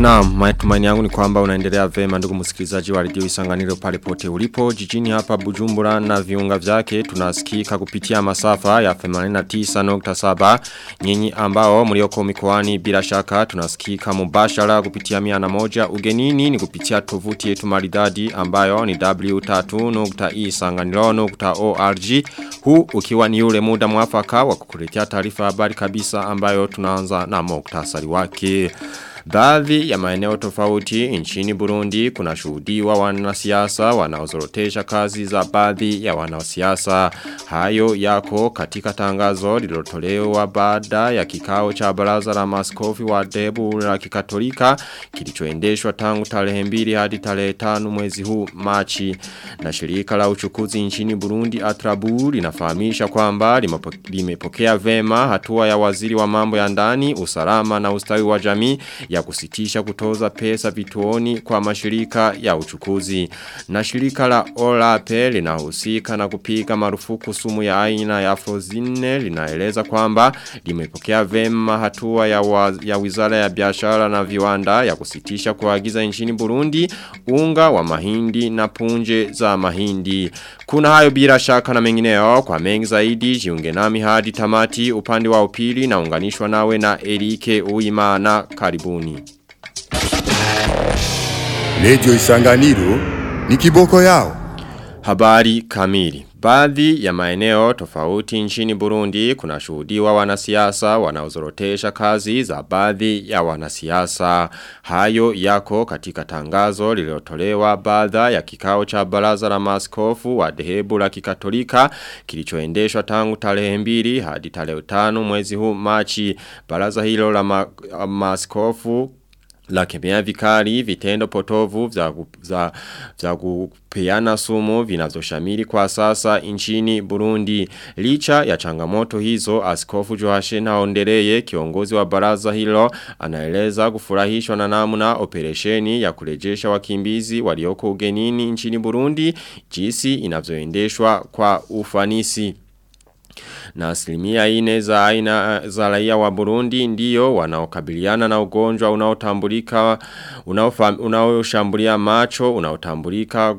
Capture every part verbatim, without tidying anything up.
Naam, matumaini yangu ni kwamba unaendelea vema ndugu msikilizaji wa Radio Isanganiro pale pote ulipo. Jijini hapa Bujumbura na viunga vyake tunasikika kupitia masafa ya themanini na tisa nukta saba. Nyinyi ambao mlioko mikoani bila shaka tunasikika mubashara kupitia mia na moja. Ugenini ni kupitia tovuti yetu maridadi ambayo ni w tatu nukta isanganiro nukta org. Huu ukiwa ni ule muda mwafaka wa kukuletea taarifa habari kabisa ambayo tunaanza na muktasari wake. Baadhi ya maeneo tofauti nchini Burundi kuna shuhudiwa wanasiasa wanaozorotesha kazi za baadhi ya wanasiasa. Hayo yako katika tangazo lililotolewa baada ya kikao cha baraza la maaskofu wa dhehebu la Kikatolika kilichoendeshwa tangu tarehe mbili hadi tarehe tano mwezi huu Machi. Na shirika la uchukuzi nchini Burundi Atrabu linafahamisha kwamba limepokea vema hatua ya waziri wa mambo ya ndani, usalama na ustawi wa jamii ya kusitisha kutoza pesa vituoni kwa mashirika ya uchukuzi. Na shirika la Olape linahusika na kupiga marufuku sumu ya aina ya aflozine linaeleza kwamba limepokea vema hatua ya, wa, ya wizara ya biashara na viwanda ya kusitisha kuagiza nchini Burundi unga wa mahindi na punje za mahindi. Kuna hayo bila shaka na mengineo. Kwa mengi zaidi jiunge nami hadi tamati upande wa upili na unganishwa nawe na Erike Uimana. Karibuni. Radio Isanganiro ni kiboko yao. Habari kamili. Baadhi ya maeneo tofauti nchini Burundi kuna shuhudiwa wanasiasa wanaozorotesha kazi za baadhi ya wanasiasa. Hayo yako katika tangazo lililotolewa baada ya kikao cha baraza la maaskofu wa dhehebu la Kikatolika kilichoendeshwa tangu tarehe mbili hadi tarehe tano mwezi huu Machi. Baraza hilo la ma, maaskofu la kemea vikali vitendo potovu vya, vya, vya kupeana sumu vinazoshamiri kwa sasa nchini Burundi. Licha ya changamoto hizo, Askofu Joashena Ondereye, kiongozi wa baraza hilo, anaeleza kufurahishwa na namna operesheni ya kurejesha wakimbizi walioko ugenini nchini Burundi jinsi inavyoendeshwa kwa ufanisi. Na asilimia ine za aina za raia wa Burundi ndiyo wanaokabiliana na ugonjwa unaotambulika unaoshambulia macho unaotambulika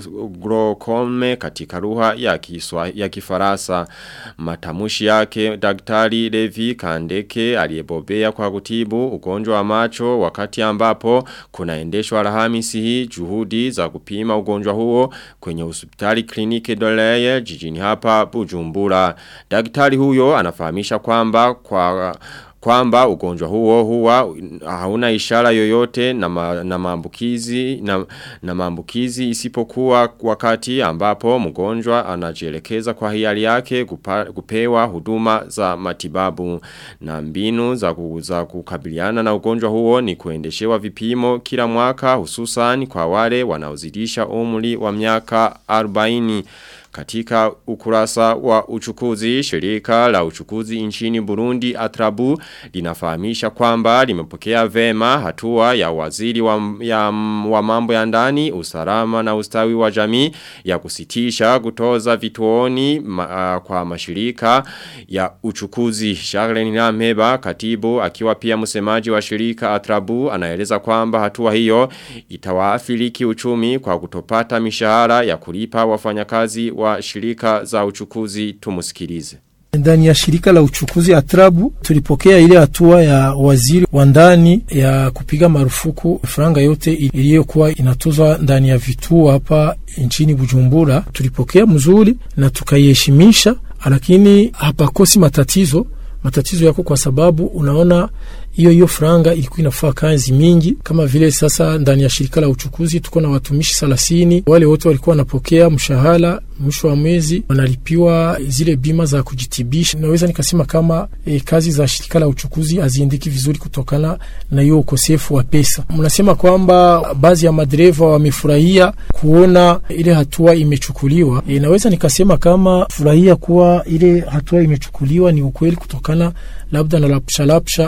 glaucome katika lugha ya Kiswa ya Kifaransa. Matamushi yake Daktari Levi Kandeke aliyebobea kwa kutibu ugonjwa wa macho wakati ambapo kunaendeshwa Alhamisi hii juhudi za kupima ugonjwa huo kwenye hospitali Clinique de l'Oeil jijini hapa Bujumbura. Daktari huyo anafahamisha kwamba kwa kwamba ugonjwa huo huwa hauna ishara yoyote na, ma, na maambukizi na, na maambukizi isipokuwa wakati ambapo mgonjwa anajielekeza kwa hiari yake kupa, kupewa huduma za matibabu. Na mbinu za, za kukabiliana na ugonjwa huo ni kuendeshewa vipimo kila mwaka hususan kwa wale wanaozidisha umri wa miaka arobaini. Katika ukurasa wa uchukuzi, shirika la uchukuzi nchini Burundi Atrabu linafahamisha kwamba limepokea vema hatua ya waziri wa, ya, wa mambo ya ndani, usalama na ustawi wa jamii ya kusitisha kutoza vituoni ma, uh, kwa mashirika ya uchukuzi. Charles Nirameba, katibu akiwa pia msemaji wa shirika Atrabu, anaeleza kwamba hatua hiyo itawaathiri kiuchumi kwa kutopata mishahara ya kulipa wafanyakazi wa wa shirika za uchukuzi. Tumusikilize. Ndani ya shirika la uchukuzi Atrabu tulipokea ile hatua ya waziri wa ndani ya kupiga marufuku franga yote iliyokuwa inatozwa ndani ya vituo hapa nchini Bujumbura. Tulipokea mzuri na tukaiheshimisha, lakini hapakosi matatizo. Matatizo yako kwa sababu unaona hiyo hiyo franga ilikuwa inafaa kazi mingi, kama vile sasa ndani ya shirika la uchukuzi tuko na watumishi thelathini. Wale wote walikuwa wanapokea mshahara mwisho wa mwezi, wanalipiwa zile bima za kujitibisha. Naweza nikasema kama e, kazi za shirika la uchukuzi haziendeki vizuri kutokana na hiyo ukosefu wa pesa. Mnasema kwamba baadhi ya madereva wamefurahia kuona ile hatua imechukuliwa. E, naweza nikasema kama furahia kuwa ile hatua imechukuliwa ni ukweli kutokana labda na lapsha lapsha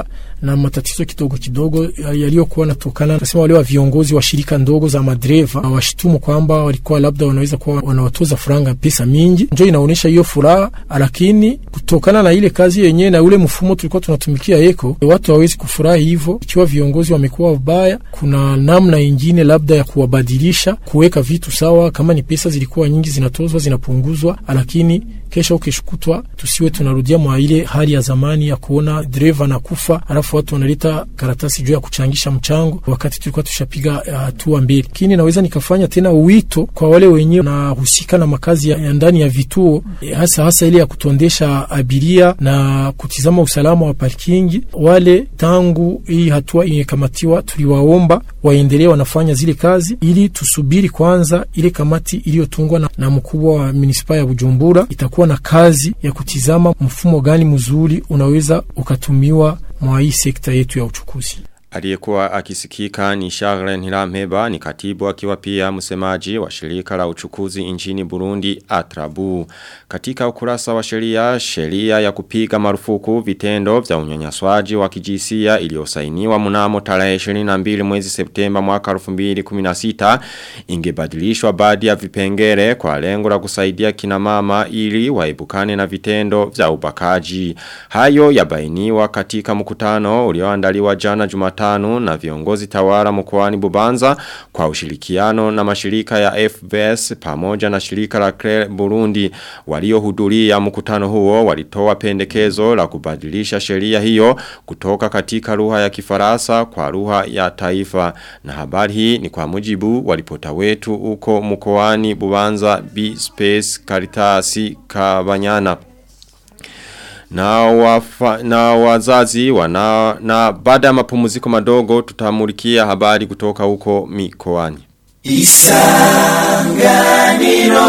na matatizo kidogo kidogo yaliyokuwa natokana, nasema wale wa viongozi wa shirika ndogo za madreva washitumu kwamba walikuwa labda wanaweza kuwa wanawatoza franga pesa mingi. Ndio inaonesha hiyo furaha, lakini kutokana na ile kazi yenyewe na ule mfumo tulikuwa tunatumikia eko, watu hawezi kufurahi hivyo. Ikiwa viongozi wamekuwa wabaya, kuna namna nyingine labda ya kuwabadilisha, kuweka vitu sawa. Kama ni pesa zilikuwa nyingi zinatozwa, zinapunguzwa, lakini kesho ukishukutwa tusiwe tunarudia mwa ile hali ya zamani ya kuona driver na kufa alafu watu wanaleta karatasi juu ya kuchangisha mchango wakati tulikuwa tushapiga hatua uh, mbele. Lakini naweza nikafanya tena wito kwa wale wenyewe na husika na makazi ya, ya ndani ya vituo, hasa hasa ile ya kutondesha abiria na kutizama usalama wa parking. Wale tangu hii hatua imekamatiwa, tuliwaomba waendelee wanafanya zile kazi, ili tusubiri kwanza ile kamati iliyotungwa na, na mkubwa wa munisipa ya Bujumbura itakuwa na kazi ya kutizama mfumo gani mzuri unaweza ukatumiwa mwa hii sekta yetu ya uchukuzi. Aliyekuwa akisikika ni Charles Ntirameba, ni katibu akiwa pia msemaji wa shirika la uchukuzi nchini Burundi Atrabu. Katika ukurasa wa sheria, sheria ya kupiga marufuku vitendo vya unyanyaswaji wa kijinsia iliyosainiwa mnamo tarehe ishirini na mbili mwezi Septemba mwaka elfu mbili kumi na sita ingebadilishwa baadhi ya vipengele kwa lengo la kusaidia kina mama ili waepukane na vitendo vya ubakaji. Hayo yabainiwa katika mkutano ulioandaliwa jana Jumatatu na viongozi tawala mkoani Bubanza kwa ushirikiano na mashirika ya F B S pamoja na shirika la C R E Burundi. Waliohudhuria mkutano huo walitoa pendekezo la kubadilisha sheria hiyo kutoka katika lugha ya Kifaransa kwa lugha ya taifa. Na habari hii ni kwa mujibu wa ripota wetu uko mkoani Bubanza B Space Karitasi Kabanyana. Na, wafa, na wazazi wana, na baada ya mapumziko madogo tutamulikia habari kutoka huko mikoani. Isanganiro.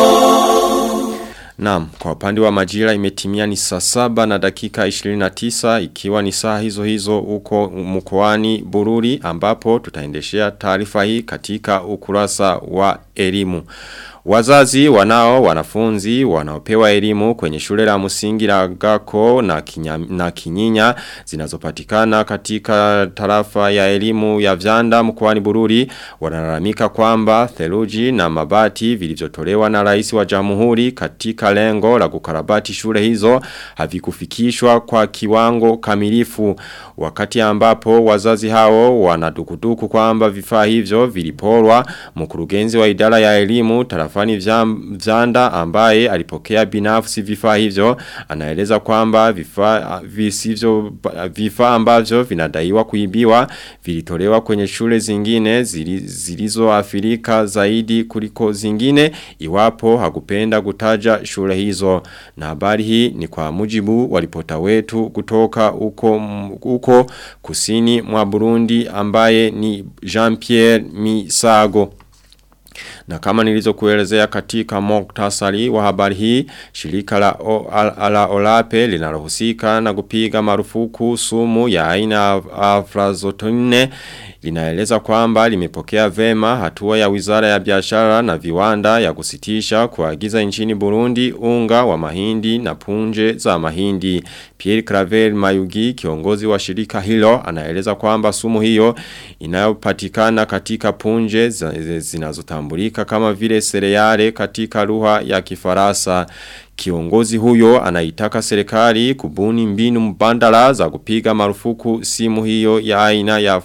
Naam, kwa upande wa majira imetimia ni saa saba na dakika ishirini na tisa, ikiwa ni saa hizo hizo uko mkoani Bururi, ambapo tutaendeshea taarifa hii katika ukurasa wa elimu. Wazazi wanao wanafunzi wanaopewa elimu kwenye shule la msingi la Gako na, kinya, na Kinyinya zinazopatikana katika tarafa ya elimu ya Vyanda mkoani Bururi wanalalamika kwamba theluji na mabati vilivyotolewa na rais wa Jamhuri katika lengo la kukarabati shule hizo havikufikishwa kwa kiwango kamilifu, wakati ambapo wazazi hao wanadukuduku kwamba vifaa hivyo viliporwa. Mkurugenzi wa idara ya elimu tarafa Fani Vyanda ambaye alipokea binafsi vifaa hivyo anaeleza kwamba vifaa visivyo vifaa ambavyo vinadaiwa kuibiwa vilitolewa kwenye shule zingine zilizoathirika zaidi kuliko zingine, iwapo hakupenda kutaja shule hizo. Na habari hii ni kwa mujibu wa ripota wetu kutoka uko, uko kusini mwa Burundi ambaye ni Jean-Pierre Misago. Na kama nilizokuelezea katika muktasari wa habari hii, shirika la ala Olape linalohusika na kupiga marufuku sumu ya aina aflatoxin linaeleza kwamba limepokea vema hatua ya Wizara ya Biashara na Viwanda ya kusitisha kuagiza nchini Burundi unga wa mahindi na punje za mahindi. Pierre Claver Mayugi, kiongozi wa shirika hilo, anaeleza kwamba sumu hiyo inayopatikana katika punje zinazotambulika kama vile sereale katika lugha ya Kifaransa. Kiongozi huyo anaitaka serikali kubuni mbinu mbadala za kupiga marufuku simu hiyo ya aina ya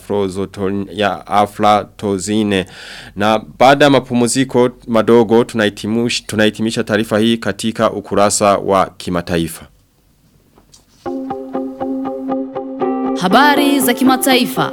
ya aflatoxin. Na baada ya mapumziko madogo tunahitimisha tunahitimisha taarifa hii katika ukurasa wa kimataifa. Habari za kimataifa.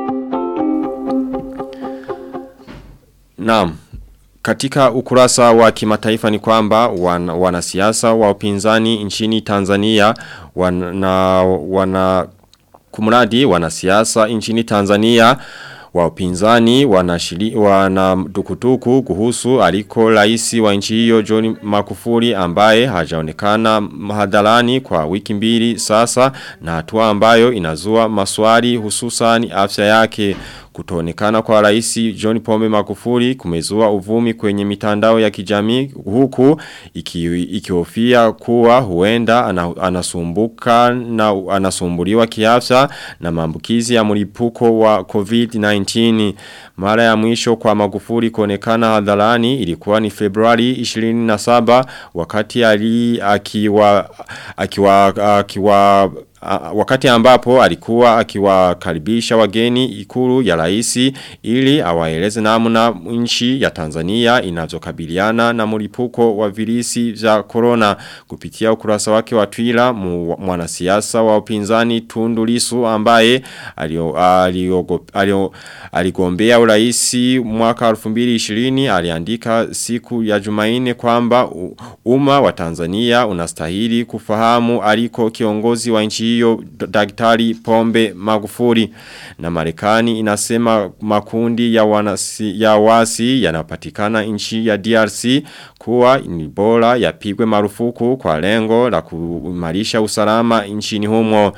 Naam. Katika ukurasa wa kimataifa ni kwamba wan, wanasiasa wa upinzani nchini Tanzania wana, wana kumradi wanasiasa nchini Tanzania wa upinzani wanashili wana dukutuku kuhusu aliko raisi wa nchi hiyo John Magufuli ambaye hajaonekana hadharani kwa wiki mbili sasa, na hatua ambayo inazua maswali hususan afya yake. kutoonekana kwa rais John Pombe Magufuli kumezua uvumi kwenye mitandao ya kijamii huku iki, ikihofia kuwa huenda anasumbuka na anasumbuliwa kiafya na maambukizi ya mlipuko wa covid kumi na tisa. Mara ya mwisho kwa Magufuli kuonekana hadharani ilikuwa ni Februari ishirini na saba wakati ali akiwa akiwa akiwa wakati ambapo alikuwa akiwakaribisha wageni ikulu ya raisi ili awaeleze namna nchi ya Tanzania inazokabiliana na mlipuko wa virusi vya corona. Kupitia ukurasa wake wa Twitter, mwanasiasa wa upinzani Tundu Lissu ambaye aligombea uraisi mwaka elfu mbili ishirini aliandika siku ya Jumanne kwamba umma wa Tanzania unastahili kufahamu aliko kiongozi wa nchi hiyo Daktari Pombe Magufuli. Na Marekani inasema makundi ya wanasi, ya wasi yanapatikana nchi ya D R C kuwa ni bora yapigwe marufuku kwa lengo la kuimarisha usalama nchini humo.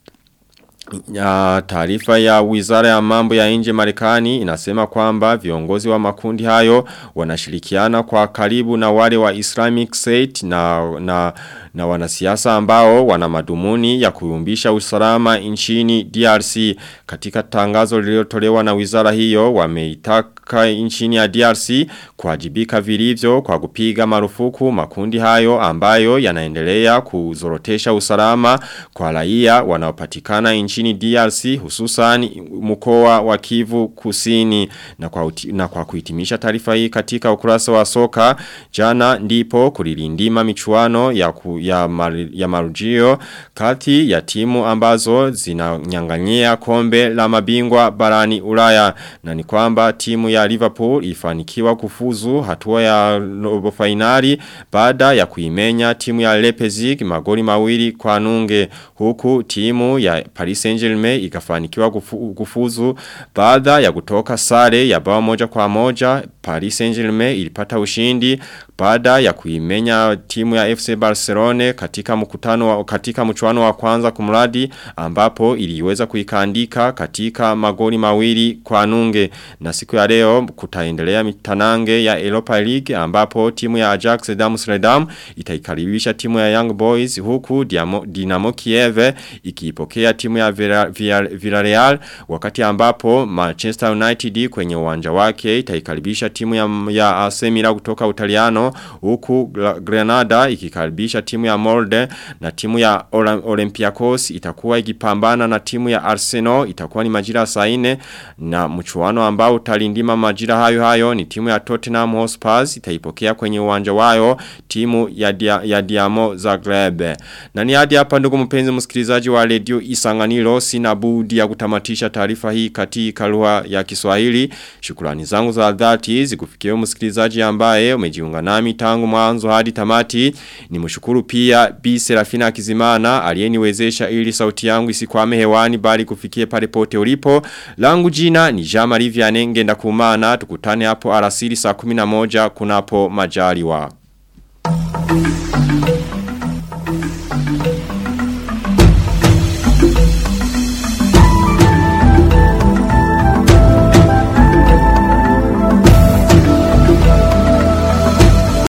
Ya taarifa ya Wizara ya Mambo ya Nje Marekani inasema kwamba viongozi wa makundi hayo wanashirikiana kwa karibu na wale wa Islamic State na na na wanasiasa ambao wana madhumuni ya kuyumbisha usalama nchini D R C. Katika tangazo lililotolewa na wizara hiyo wameitaka nchini ya D R C kuwajibika vilivyo kwa kupiga marufuku makundi hayo ambayo yanaendelea kuzorotesha usalama kwa raia wanaopatikana nchini D R C hususan mkoa wa Kivu Kusini. Na kwa uti, na kwa kuhitimisha taarifa hii katika ukurasa wa soka, jana ndipo kulilindima michuano ya ku, ya, mar, ya marujio kati ya timu ambazo zinanyang'anyia kombe la mabingwa barani Ulaya. Na ni kwamba timu ya Liverpool ifanikiwa kufuzu hatua ya robo finali baada ya kuimenya timu ya Leipzig magoli mawili kwa nunge, huku timu ya Paris Saint-Germain ikafanikiwa kufu, kufuzu baada ya kutoka sare ya bao moja kwa moja. Paris Saint-Germain ilipata ushindi baada ya kuimenya timu ya F C Barcelona katika mkutano wa, katika mchuano wa kwanza kumradi ambapo iliweza kuikandika katika magoli mawili kwa nunge. Na siku ya leo kutaendelea mitanange ya Europa League ambapo timu ya Ajax Amsterdam itaikaribisha timu ya Young Boys, huku Dinamo, Dinamo Kiev ikiipokea timu ya Villarreal, wakati ambapo Manchester United kwenye uwanja wake itaikaribisha timu ya, ya A C Milan kutoka Utaliano, huku Granada ikikaribisha timu ya Molde, na timu ya Olympiacos itakuwa ikipambana na timu ya Arsenal. Itakuwa ni majira saa nne, na mchuano ambao utalindima majira hayo hayo ni timu ya Tottenham Hotspur itaipokea kwenye uwanja wao timu ya, dia, ya Dinamo Zagreb. Na ni hadi hapa ndugu mpenzi msikilizaji wa Radio Isanganiro, sina budi ya kutamatisha taarifa hii katika lugha ya Kiswahili. Shukrani zangu za dhati zikufikia msikilizaji ambaye umejiunga nami tangu mwanzo hadi tamati. Nimshukuru pia Bi Serafina Kizimana aliyeniwezesha ili sauti yangu isikwame hewani bali kufikie pale pote ulipo. Langu jina ni Jean-Marie Vianney Ngendakumana. Tukutane hapo alasiri saa kumi na moja kunapo majaliwa.